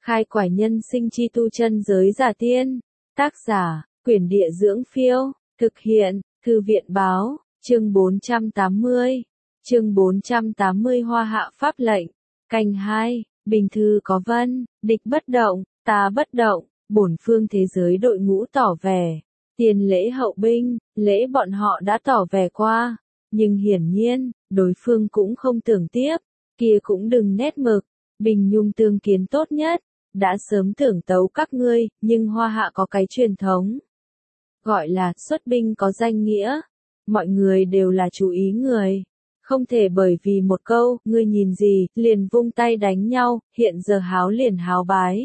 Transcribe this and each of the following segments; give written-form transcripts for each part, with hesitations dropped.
Khai quải nhân sinh chi tu chân giới giả tiên. Tác giả, Quyển Địa Dưỡng Phiêu. Thực hiện, Thư viện Báo. Chương 480. Chương 480 Hoa hạ pháp lệnh. Canh 2. Bình thư có vân, địch bất động, ta bất động. Bổn phương thế giới đội ngũ tỏ vẻ. Tiền lễ hậu binh, lễ bọn họ đã tỏ vẻ qua. Nhưng hiển nhiên, đối phương cũng không tưởng tiếp. Kia cũng đừng nét mực. Bình nhung tương kiến tốt nhất. Đã sớm tưởng tấu các ngươi, nhưng Hoa hạ có cái truyền thống. Gọi là xuất binh có danh nghĩa. Mọi người đều là chú ý người. Không thể bởi vì một câu, ngươi nhìn gì, liền vung tay đánh nhau, hiện giờ háo liền háo bái.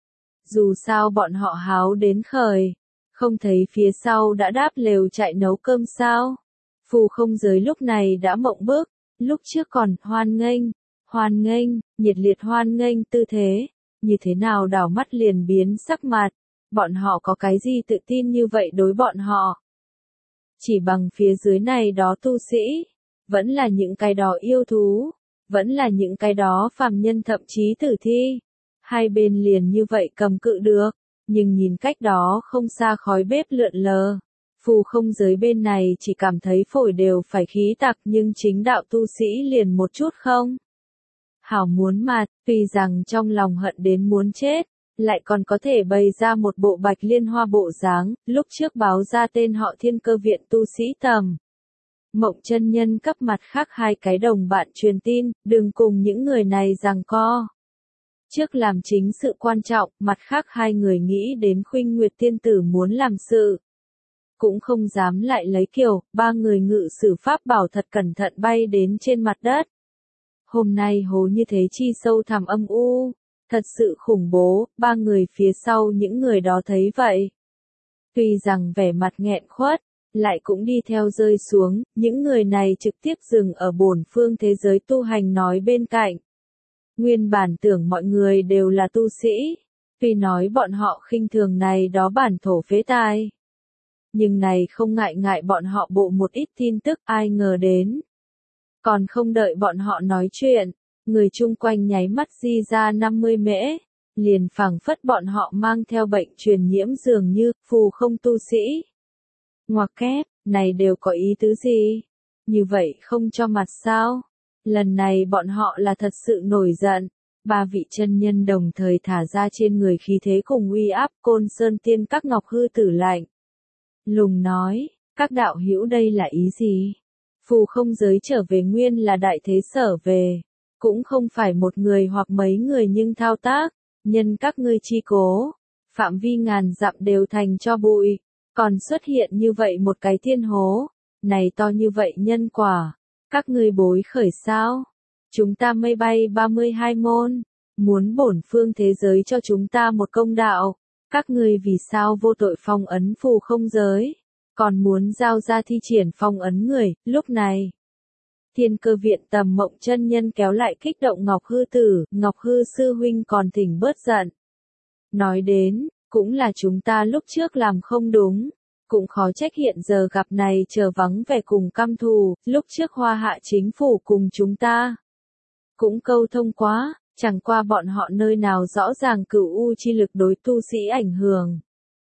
Dù sao bọn họ háo đến khởi. Không thấy phía sau đã đáp lều chạy nấu cơm sao. Phù không giới lúc này đã mộng bức. Lúc trước còn hoan nghênh, nhiệt liệt hoan nghênh tư thế. Như thế nào đảo mắt liền biến sắc mặt. Bọn họ có cái gì tự tin như vậy đối bọn họ. Chỉ bằng phía dưới này đó tu sĩ. Vẫn là những cái đó yêu thú. Vẫn là những cái đó phàm nhân thậm chí tử thi. Hai bên liền như vậy cầm cự được. Nhưng nhìn cách đó không xa khói bếp lượn lờ. Phù không giới bên này chỉ cảm thấy phổi đều phải khí tạc nhưng chính đạo tu sĩ liền một chút không. Hảo muốn mặt, tuy rằng trong lòng hận đến muốn chết, lại còn có thể bày ra một bộ bạch liên hoa bộ dáng, lúc trước báo ra tên họ Thiên Cơ Viện tu sĩ Tầm. Mộng chân nhân cấp mặt khác hai cái đồng bạn truyền tin, đừng cùng những người này giằng co. Trước làm chính sự quan trọng, mặt khác hai người nghĩ đến Khuynh Nguyệt tiên tử muốn làm sự. Cũng không dám lại lấy kiểu, ba người ngự sử pháp bảo thật cẩn thận bay đến trên mặt đất. Hôm nay hố như thế chi sâu thẳm âm u, thật sự khủng bố, ba người phía sau những người đó thấy vậy. Tuy rằng vẻ mặt nghẹn khuất, lại cũng đi theo rơi xuống, những người này trực tiếp dừng ở bổn phương thế giới tu hành nói bên cạnh. Nguyên bản tưởng mọi người đều là tu sĩ, tuy nói bọn họ khinh thường này đó bản thổ phế tài. Nhưng này không ngại bọn họ bộ một ít tin tức ai ngờ đến. Còn không đợi bọn họ nói chuyện, người chung quanh nháy mắt di ra 50 mễ, liền phảng phất bọn họ mang theo bệnh truyền nhiễm dường như phù không tu sĩ. Ngoặc kép, này đều có ý tứ gì? Như vậy không cho mặt sao? Lần này bọn họ là thật sự nổi giận. Ba vị chân nhân đồng thời thả ra trên người khí thế cùng uy áp Côn Sơn Tiên các ngọc hư tử lạnh. Lùng nói, các đạo hữu đây là ý gì? Phù không giới trở về nguyên là đại thế sở về, cũng không phải một người hoặc mấy người nhưng thao tác, nhân các ngươi chi cố, phạm vi ngàn dặm đều thành cho bụi, còn xuất hiện như vậy một cái thiên hố, này to như vậy nhân quả, các ngươi bối khởi sao? Chúng ta mây bay 32 môn, muốn bổn phương thế giới cho chúng ta một công đạo, các ngươi vì sao vô tội phong ấn phù không giới? Còn muốn giao ra thi triển phong ấn người, lúc này. Thiên Cơ Viện Tầm Mộng chân nhân kéo lại kích động Ngọc Hư tử, Ngọc Hư sư huynh còn thỉnh bớt giận. Nói đến, cũng là chúng ta lúc trước làm không đúng, cũng khó trách hiện giờ gặp này chờ vắng vẻ cùng căm thù, lúc trước Hoa hạ chính phủ cùng chúng ta. Cũng câu thông quá, chẳng qua bọn họ nơi nào rõ ràng cửu u chi lực đối tu sĩ ảnh hưởng.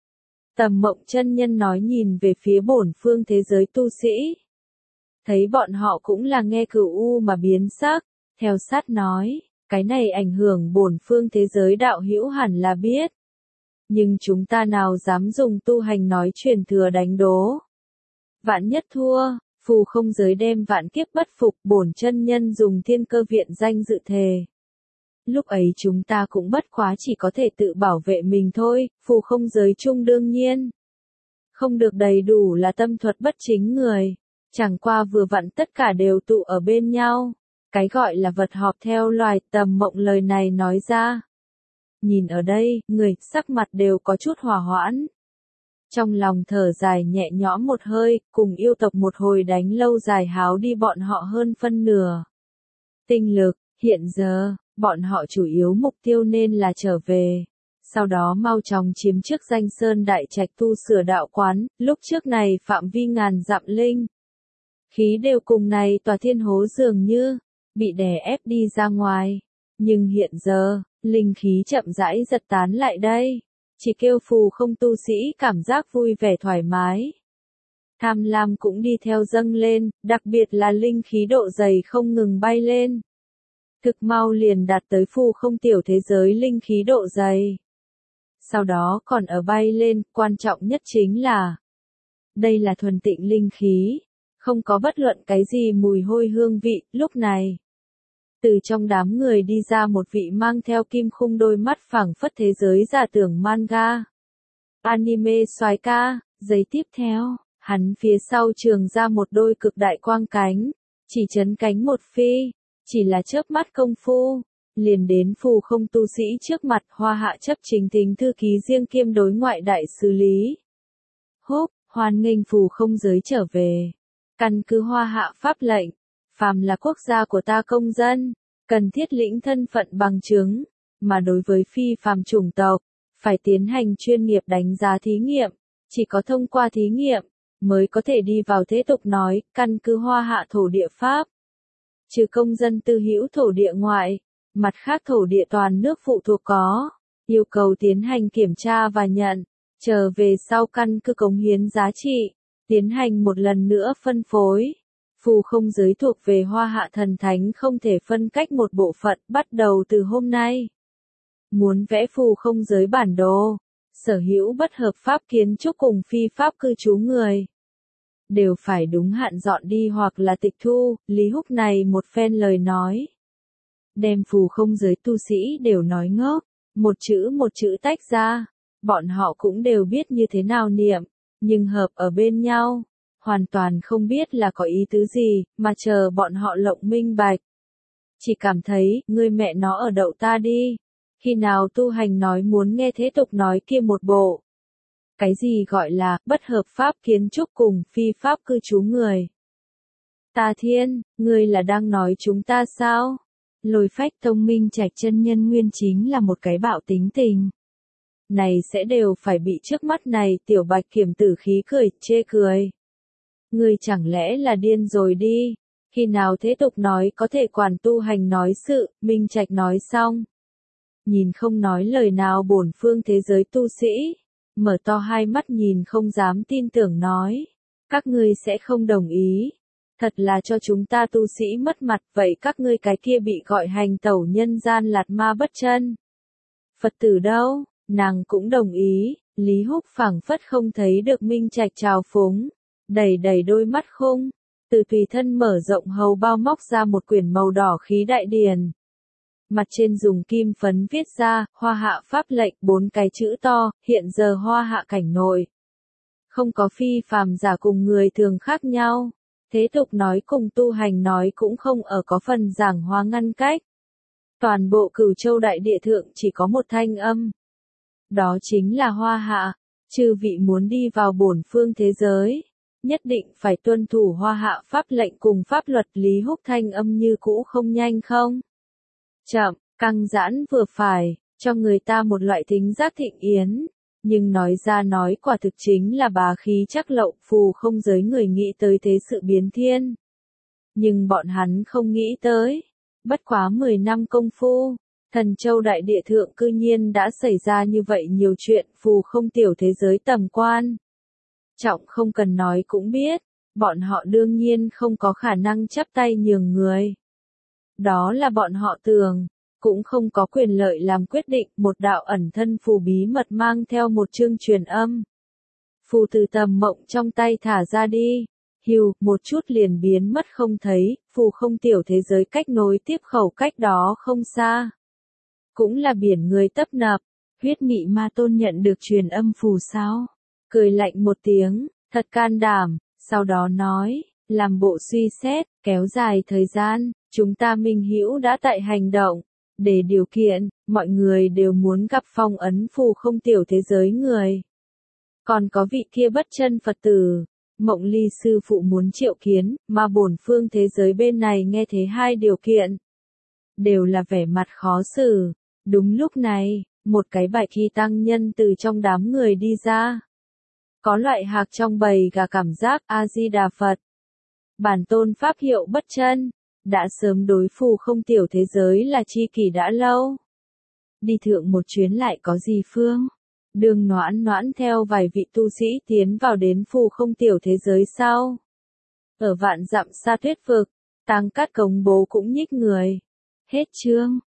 Tầm Mộng chân nhân nói nhìn về phía bổn phương thế giới tu sĩ. Thấy bọn họ cũng là nghe cửu u mà biến sắc, theo sát nói, cái này ảnh hưởng bổn phương thế giới đạo hữu hẳn là biết. Nhưng chúng ta nào dám dùng tu hành nói truyền thừa đánh đố. Vạn nhất thua, phù không giới đem vạn kiếp bất phục bổn chân nhân dùng Thiên Cơ Viện danh dự thề. Lúc ấy chúng ta cũng bất quá chỉ có thể tự bảo vệ mình thôi, phù không giới chung đương nhiên. Không được đầy đủ là tâm thuật bất chính người. Chẳng qua vừa vặn tất cả đều tụ ở bên nhau. Cái gọi là vật họp theo loài Tầm Mộng lời này nói ra. Nhìn ở đây, người, sắc mặt đều có chút hòa hoãn. Trong lòng thở dài nhẹ nhõm một hơi, cùng yêu tộc một hồi đánh lâu dài háo đi bọn họ hơn phân nửa. Tinh lực, hiện giờ, bọn họ chủ yếu mục tiêu nên là trở về. Sau đó mau chóng chiếm trước danh sơn đại trạch tu sửa đạo quán, lúc trước này phạm vi ngàn dặm linh. Khí đều cùng này tòa thiên hố dường như, bị đè ép đi ra ngoài. Nhưng hiện giờ, linh khí chậm rãi giật tán lại đây, chỉ kêu phù không tu sĩ cảm giác vui vẻ thoải mái. Tham lam cũng đi theo dâng lên, đặc biệt là linh khí độ dày không ngừng bay lên. Thực mau liền đạt tới phù không tiểu thế giới linh khí độ dày. Sau đó còn ở bay lên, quan trọng nhất chính là đây là thuần tịnh linh khí, không có bất luận cái gì mùi hôi hương vị. Lúc này, từ trong đám người đi ra một vị mang theo kim khung đôi mắt phảng phất thế giới giả tưởng manga, anime soái ca. Giây tiếp theo, hắn phía sau trường ra một đôi cực đại quang cánh, chỉ chấn cánh một phi, chỉ là chớp mắt công phu, liền đến phù không tu sĩ trước mặt. Hoa Hạ chấp chính tính thư ký riêng kiêm đối ngoại đại sứ Lý Húc, hoan nghênh phù không giới trở về. Căn cứ Hoa Hạ pháp lệnh, phàm là quốc gia của ta công dân, cần thiết lĩnh thân phận bằng chứng, mà đối với phi phàm chủng tộc, phải tiến hành chuyên nghiệp đánh giá thí nghiệm, chỉ có thông qua thí nghiệm, mới có thể đi vào thế tục nói. Căn cứ Hoa Hạ thổ địa pháp, trừ công dân tư hữu thổ địa ngoại, mặt khác thổ địa toàn nước phụ thuộc có, yêu cầu tiến hành kiểm tra và nhận, trở về sau căn cứ cống hiến giá trị, tiến hành một lần nữa phân phối. Phù không giới thuộc về Hoa Hạ thần thánh không thể phân cách một bộ phận. Bắt đầu từ hôm nay, muốn vẽ phù không giới bản đồ, sở hữu bất hợp pháp kiến trúc cùng phi pháp cư trú người, đều phải đúng hạn dọn đi hoặc là tịch thu. Lý Húc này một phen lời nói, đem phù không giới tu sĩ đều nói ngốc, một chữ tách ra, bọn họ cũng đều biết như thế nào niệm, nhưng hợp ở bên nhau, hoàn toàn không biết là có ý tứ gì, mà chờ bọn họ lộng minh bạch. Chỉ cảm thấy, ngươi mẹ nó ở đậu ta đi, khi nào tu hành nói muốn nghe thế tục nói kia một bộ. Cái gì gọi là, bất hợp pháp kiến trúc cùng phi pháp cư trú người. Ta thiên, ngươi là đang nói chúng ta sao? Lôi Phách thông minh trạch chân nhân nguyên chính là một cái bạo tính tình. Này sẽ đều phải bị trước mắt này tiểu bạch kiểm tử khí cười, chê cười. Ngươi chẳng lẽ là điên rồi đi, khi nào thế tục nói có thể quản tu hành nói sự. Minh Trạch nói xong, nhìn không nói lời nào bổn phương thế giới tu sĩ, mở to hai mắt nhìn không dám tin tưởng nói, các ngươi sẽ không đồng ý, thật là cho chúng ta tu sĩ mất mặt. Vậy các ngươi cái kia bị gọi hành tẩu nhân gian lạt ma bất chân Phật tử đâu? Nàng cũng đồng ý. Lý Húc phảng phất không thấy được Minh Trạch trào phúng, đầy đầy đôi mắt khung, từ tùy thân mở rộng hầu bao móc ra một quyển màu đỏ khí đại điển. Mặt trên dùng kim phấn viết ra, Hoa Hạ pháp lệnh, 4 cái chữ to. Hiện giờ Hoa Hạ cảnh nội, không có phi phàm giả cùng người thường khác nhau. Thế tục nói cùng tu hành nói cũng không ở có phần giảng hóa ngăn cách. Toàn bộ Cửu Châu đại địa thượng chỉ có một thanh âm. Đó chính là Hoa Hạ. Chư vị muốn đi vào bổn phương thế giới, nhất định phải tuân thủ Hoa Hạ pháp lệnh cùng pháp luật. Lý Húc thanh âm như cũ không nhanh không chậm, căng giãn vừa phải, cho người ta một loại thính giác thịnh yến, nhưng nói ra nói quả thực chính là bá khí chắc lậu. Phù không giới người nghĩ tới thế sự biến thiên, nhưng bọn hắn không nghĩ tới, bất quá 10 năm công phu, Thần Châu đại địa thượng cư nhiên đã xảy ra như vậy nhiều chuyện. Phù không tiểu thế giới tầm quan trọng không cần nói cũng biết, bọn họ đương nhiên không có khả năng chắp tay nhường người. Đó là bọn họ tưởng, cũng không có quyền lợi làm quyết định. Một đạo ẩn thân phù bí mật mang theo một chương truyền âm. Phù từ tầm mộng trong tay thả ra đi, hiu, một chút liền biến mất không thấy. Phù không tiểu thế giới cách nối tiếp khẩu cách đó không xa, cũng là biển người tấp nập. Huyết Mị Ma Tôn nhận được truyền âm phù sao? Cười lạnh một tiếng, thật can đảm, sau đó nói, làm bộ suy xét, kéo dài thời gian, chúng ta minh hữu đã tại hành động, để điều kiện, mọi người đều muốn gặp phong ấn phù không tiểu thế giới người. Còn có vị kia bất chân Phật tử, Mộng Ly sư phụ muốn triệu kiến, mà bổn phương thế giới bên này nghe thế hai điều kiện, đều là vẻ mặt khó xử. Đúng lúc này, một cái bạch y tăng nhân từ trong đám người đi ra. Có loại hạc trong bầy gà cảm giác. A Di Đà Phật. Bản tôn pháp hiệu bất chân, đã sớm đối phù không tiểu thế giới là chi kỷ đã lâu. đi thượng một chuyến lại có gì phương. Đường Noãn Noãn theo vài vị tu sĩ tiến vào đến phù không tiểu thế giới sau. Ở vạn dặm xa tuyết vực, Tăng Cát Công Bố cũng nhích người. Hết chương.